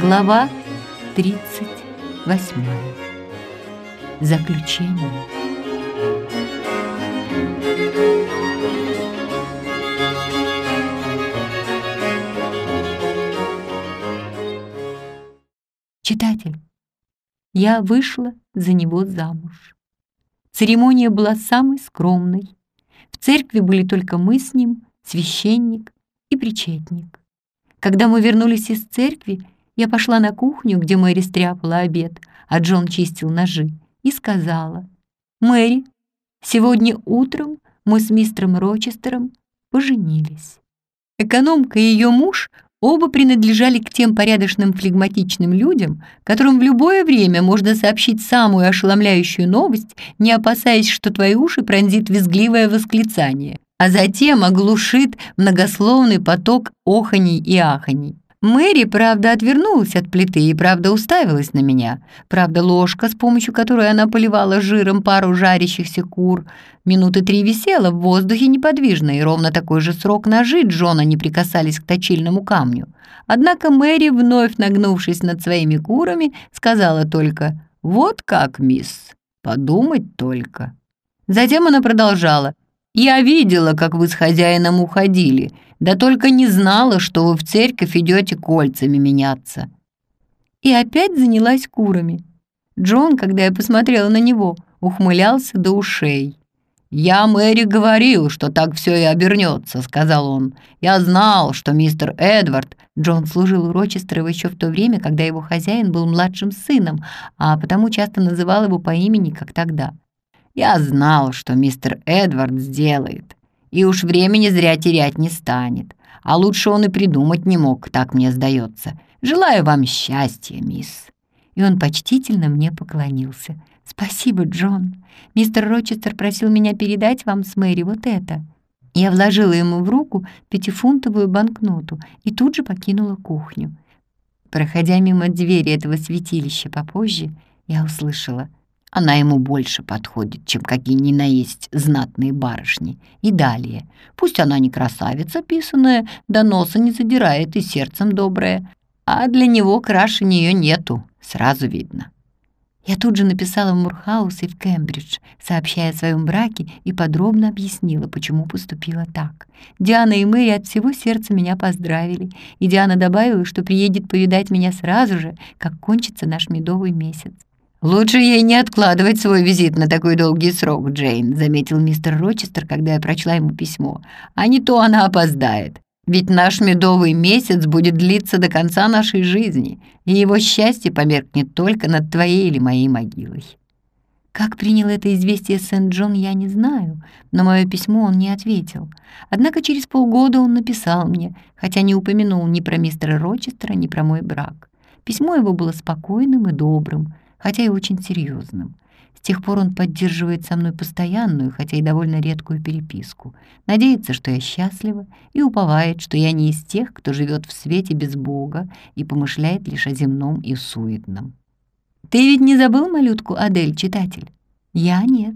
Глава 38. Заключение. Читатель, я вышла за него замуж. Церемония была самой скромной. В церкви были только мы с ним, священник и причетник. Когда мы вернулись из церкви, я пошла на кухню, где Мэри стряпала обед, а Джон чистил ножи, и сказала: «Мэри, сегодня утром мы с мистером Рочестером поженились». Экономка и ее муж оба принадлежали к тем порядочным флегматичным людям, которым в любое время можно сообщить самую ошеломляющую новость, не опасаясь, что твои уши пронзит визгливое восклицание, а затем оглушит многословный поток оханий и аханий. Мэри, правда, отвернулась от плиты и, правда, уставилась на меня. Правда, ложка, с помощью которой она поливала жиром пару жарящихся кур, минуты 3 висела в воздухе неподвижно, и ровно такой же срок ножи Джона не прикасались к точильному камню. Однако Мэри, вновь нагнувшись над своими курами, сказала только: «Вот как, мисс, подумать только». Затем она продолжала: «Я видела, как вы с хозяином уходили, да только не знала, что вы в церковь идете кольцами меняться». И опять занялась курами. Джон, когда я посмотрела на него, ухмылялся до ушей. «Я Мэри говорил, что так все и обернется», — сказал он. «Я знал, что мистер Эдвард...» Джон служил у Рочестерова еще в то время, когда его хозяин был младшим сыном, а потому часто называл его по имени, как тогда. «Я знал, что мистер Эдвард сделает, и уж времени зря терять не станет. А лучше он и придумать не мог, так мне сдается. Желаю вам счастья, мисс». И он почтительно мне поклонился. «Спасибо, Джон. Мистер Рочестер просил меня передать вам с Мэри вот это». Я вложила ему в руку 5-фунтовую банкноту и тут же покинула кухню. Проходя мимо двери этого святилища попозже, я услышала: «Она ему больше подходит, чем какие ни на есть знатные барышни». И далее: «Пусть она не красавица писаная, да носа не задирает и сердцем добрая, а для него краше нее нету, сразу видно». Я тут же написала в Мурхаус и в Кембридж, сообщая о своем браке, и подробно объяснила, почему поступила так. Диана и Мэри от всего сердца меня поздравили, и Диана добавила, что приедет повидать меня сразу же, как кончится наш медовый месяц. «Лучше ей не откладывать свой визит на такой долгий срок, Джейн», заметил мистер Рочестер, когда я прочла ему письмо. «А не то она опоздает. Ведь наш медовый месяц будет длиться до конца нашей жизни, и его счастье померкнет только над твоей или моей могилой». Как принял это известие Сент-Джон, я не знаю, но мое письмо он не ответил. Однако через полгода он написал мне, хотя не упомянул ни про мистера Рочестера, ни про мой брак. Письмо его было спокойным и добрым, хотя и очень серьезным. С тех пор он поддерживает со мной постоянную, хотя и довольно редкую переписку. Надеется, что я счастлива, и уповает, что я не из тех, кто живет в свете без Бога и помышляет лишь о земном и суетном. Ты ведь не забыл малютку Адель, читатель? Я нет.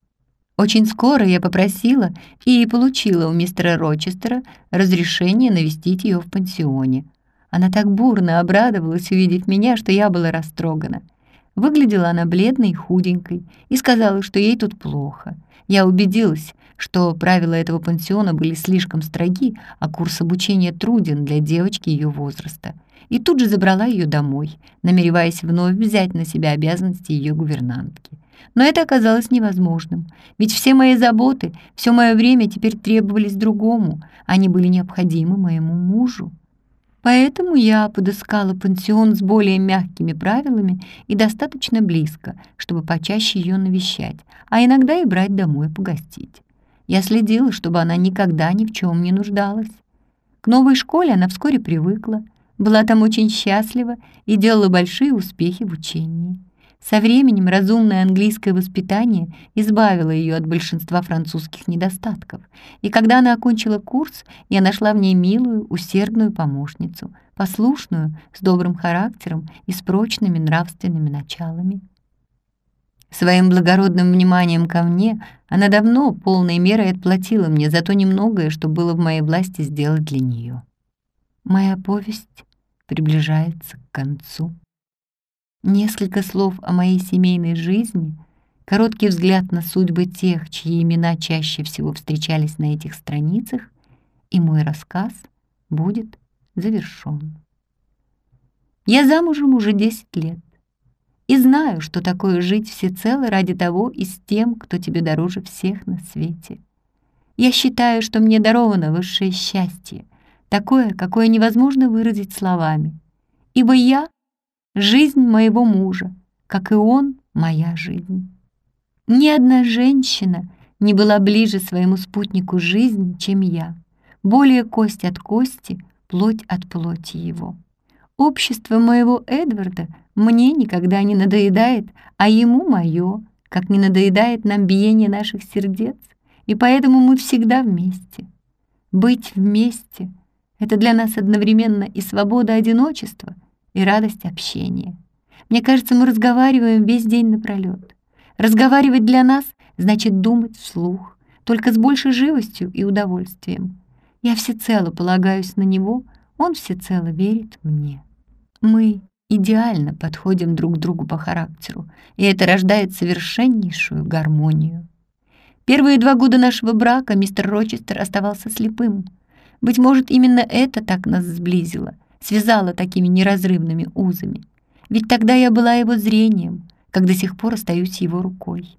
Очень скоро я попросила и получила у мистера Рочестера разрешение навестить ее в пансионе. Она так бурно обрадовалась, увидев меня, что я была растрогана. Выглядела она бледной и худенькой и сказала, что ей тут плохо. Я убедилась, что правила этого пансиона были слишком строги, а курс обучения труден для девочки ее возраста. И тут же забрала ее домой, намереваясь вновь взять на себя обязанности ее гувернантки. Но это оказалось невозможным, ведь все мои заботы, все мое время теперь требовались другому, они были необходимы моему мужу. Поэтому я подыскала пансион с более мягкими правилами и достаточно близко, чтобы почаще ее навещать, а иногда и брать домой погостить. Я следила, чтобы она никогда ни в чем не нуждалась. К новой школе она вскоре привыкла, была там очень счастлива и делала большие успехи в учении. Со временем разумное английское воспитание избавило ее от большинства французских недостатков, и когда она окончила курс, я нашла в ней милую, усердную помощницу, послушную, с добрым характером и с прочными нравственными началами. Своим благородным вниманием ко мне она давно полной мерой отплатила мне за то немногое, что было в моей власти сделать для нее. Моя повесть приближается к концу. Несколько слов о моей семейной жизни, короткий взгляд на судьбы тех, чьи имена чаще всего встречались на этих страницах, и мой рассказ будет завершён. Я замужем уже 10 лет и знаю, что такое жить всецело ради того и с тем, кто тебе дороже всех на свете. Я считаю, что мне даровано высшее счастье, такое, какое невозможно выразить словами, ибо я — жизнь моего мужа, как и он — моя жизнь. Ни одна женщина не была ближе своему спутнику жизни, чем я, более кость от кости, плоть от плоти его. Общество моего Эдварда мне никогда не надоедает, а ему моё, как не надоедает нам биение наших сердец, и поэтому мы всегда вместе. Быть вместе — это для нас одновременно и свобода одиночества, и радость общения. Мне кажется, мы разговариваем весь день напролёт. Разговаривать для нас значит думать вслух, только с большей живостью и удовольствием. Я всецело полагаюсь на него, он всецело верит мне. Мы идеально подходим друг к другу по характеру, и это рождает совершеннейшую гармонию. Первые 2 года нашего брака мистер Рочестер оставался слепым. Быть может, именно это так нас сблизило, связало такими неразрывными узами. Ведь тогда я была его зрением, как до сих пор остаюсь его рукой.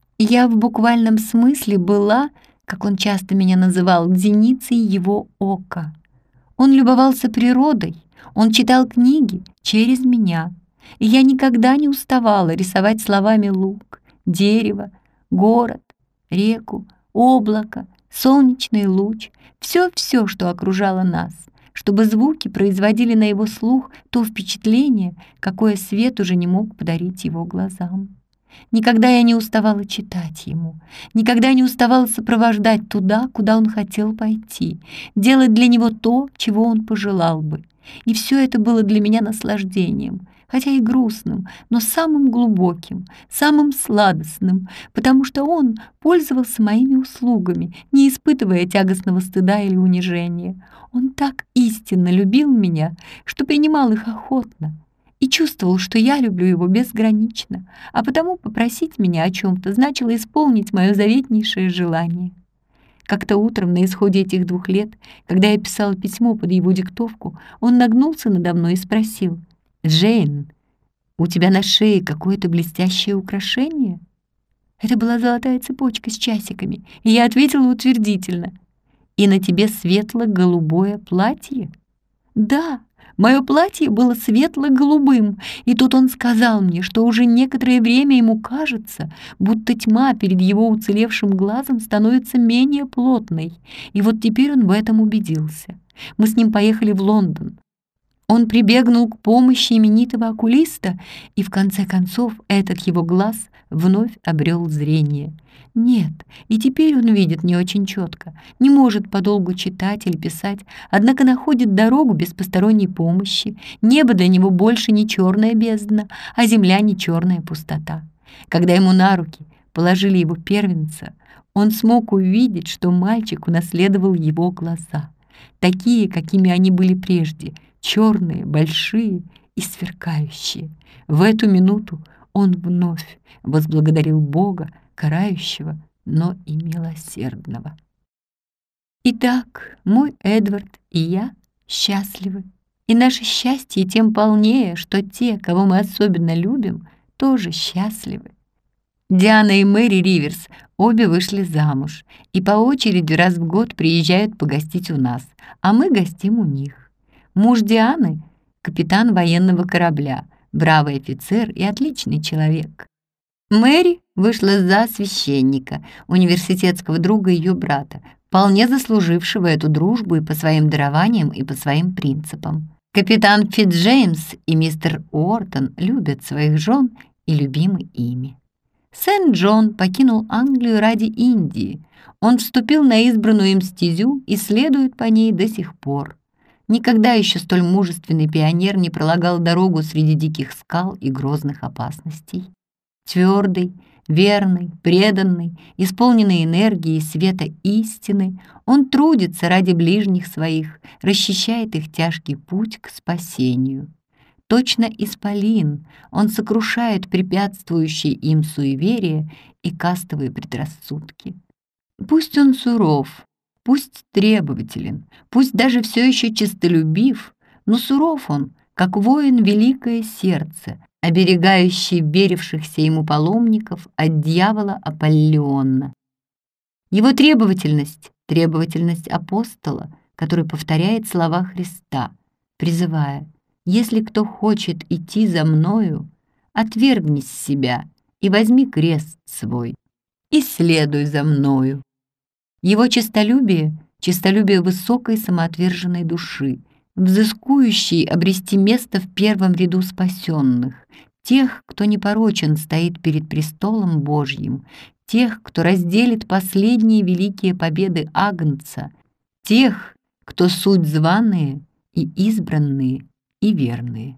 Я в буквальном смысле была, как он часто меня называл, зеницей его ока. Он любовался природой, он читал книги через меня, и я никогда не уставала рисовать словами луг, дерево, город, реку, облако, солнечный луч, все, что окружало нас, чтобы звуки производили на его слух то впечатление, какое свет уже не мог подарить его глазам. Никогда я не уставала читать ему, никогда не уставала сопровождать туда, куда он хотел пойти, делать для него то, чего он пожелал бы. И все это было для меня наслаждением, хотя и грустным, но самым глубоким, самым сладостным, потому что он пользовался моими услугами, не испытывая тягостного стыда или унижения. Он так истинно любил меня, что принимал их охотно, и чувствовал, что я люблю его безгранично, а потому попросить меня о чем-то значило исполнить мое заветнейшее желание. Как-то утром на исходе этих 2 лет, когда я писала письмо под его диктовку, он нагнулся надо мной и спросил: «Джейн, у тебя на шее какое-то блестящее украшение?» Это была золотая цепочка с часиками, и я ответила утвердительно. «И на тебе светло-голубое платье?» «Да». Мое платье было светло-голубым, и тут он сказал мне, что уже некоторое время ему кажется, будто тьма перед его уцелевшим глазом становится менее плотной, и вот теперь он в этом убедился. Мы с ним поехали в Лондон. Он прибегнул к помощи именитого окулиста, и в конце концов этот его глаз вновь обрел зрение. Нет, и теперь он видит не очень четко, не может подолгу читать или писать, однако находит дорогу без посторонней помощи. Небо для него больше не черная бездна, а земля не черная пустота. Когда ему на руки положили его первенца, он смог увидеть, что мальчик унаследовал его глаза, такие, какими они были прежде, черные, большие и сверкающие. В эту минуту он вновь возблагодарил Бога, карающего, но и милосердного. Итак, мой Эдвард и я счастливы, и наше счастье тем полнее, что те, кого мы особенно любим, тоже счастливы. Диана и Мэри Риверс обе вышли замуж и по очереди раз в год приезжают погостить у нас, а мы гостим у них. Муж Дианы — капитан военного корабля, бравый офицер и отличный человек. Мэри вышла за священника, университетского друга ее брата, вполне заслужившего эту дружбу и по своим дарованиям, и по своим принципам. Капитан Фитджеймс и мистер Уортон любят своих жен и любимы ими. Сент-Джон покинул Англию ради Индии. Он вступил на избранную им стезю и следует по ней до сих пор. Никогда еще столь мужественный пионер не пролагал дорогу среди диких скал и грозных опасностей. Твердый, Верный, преданный, исполненный энергии и света истины, он трудится ради ближних своих, расчищает их тяжкий путь к спасению. Точно исполин, он сокрушает препятствующие им суеверия и кастовые предрассудки. Пусть он суров, пусть требователен, пусть даже все еще честолюбив, но суров он, как воин великое сердце, оберегающий верившихся ему паломников от дьявола Аполлиона. Его требовательность — требовательность апостола, который повторяет слова Христа, призывая: «Если кто хочет идти за мною, отвергни себя и возьми крест свой, и следуй за мною». Его честолюбие — честолюбие высокой самоотверженной души, взыскующей обрести место в первом ряду спасенных, тех, кто непорочен стоит перед престолом Божьим, тех, кто разделит последние великие победы Агнца, тех, кто суть званые и избранные и верные.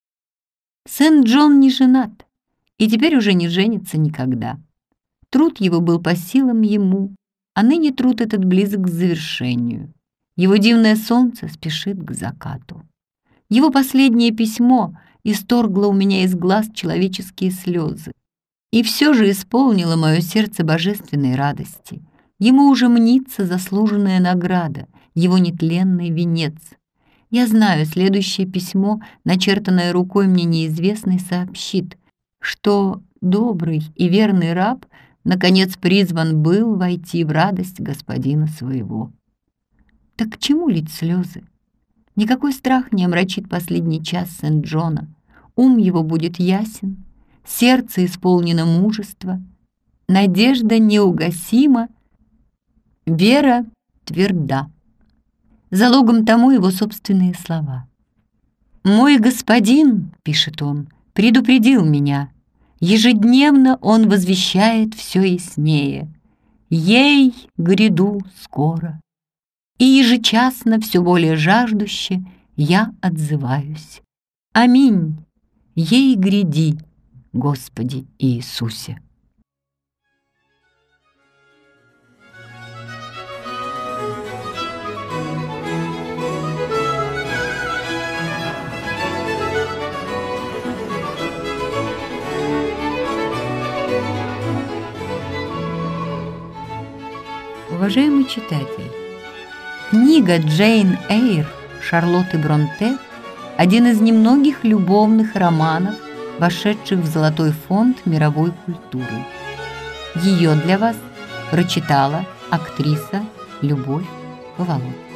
Сент-Джон не женат и теперь уже не женится никогда. Труд его был по силам ему, а ныне труд этот близок к завершению. Его дивное солнце спешит к закату. Его последнее письмо исторгло у меня из глаз человеческие слезы. И все же исполнило мое сердце божественной радости. Ему уже мнится заслуженная награда, его нетленный венец. Я знаю, следующее письмо, начертанное рукой мне неизвестной, сообщит, что добрый и верный раб наконец призван был войти в радость господина своего. Так к чему лить слезы? Никакой страх не омрачит последний час Сент-Джона. Ум его будет ясен, сердце исполнено мужества, надежда неугасима, вера тверда. Залогом тому его собственные слова. «Мой господин, — пишет он, — предупредил меня. Ежедневно он возвещает все яснее. Ей гряду скоро. И ежечасно все более жаждуще я отзываюсь. Аминь. Ей гряди, Господи Иисусе». Уважаемый читатель, книга Джейн Эйр Шарлотты Бронте – один из немногих любовных романов, вошедших в золотой фонд мировой культуры. Ее для вас прочитала актриса Любовь Поволок.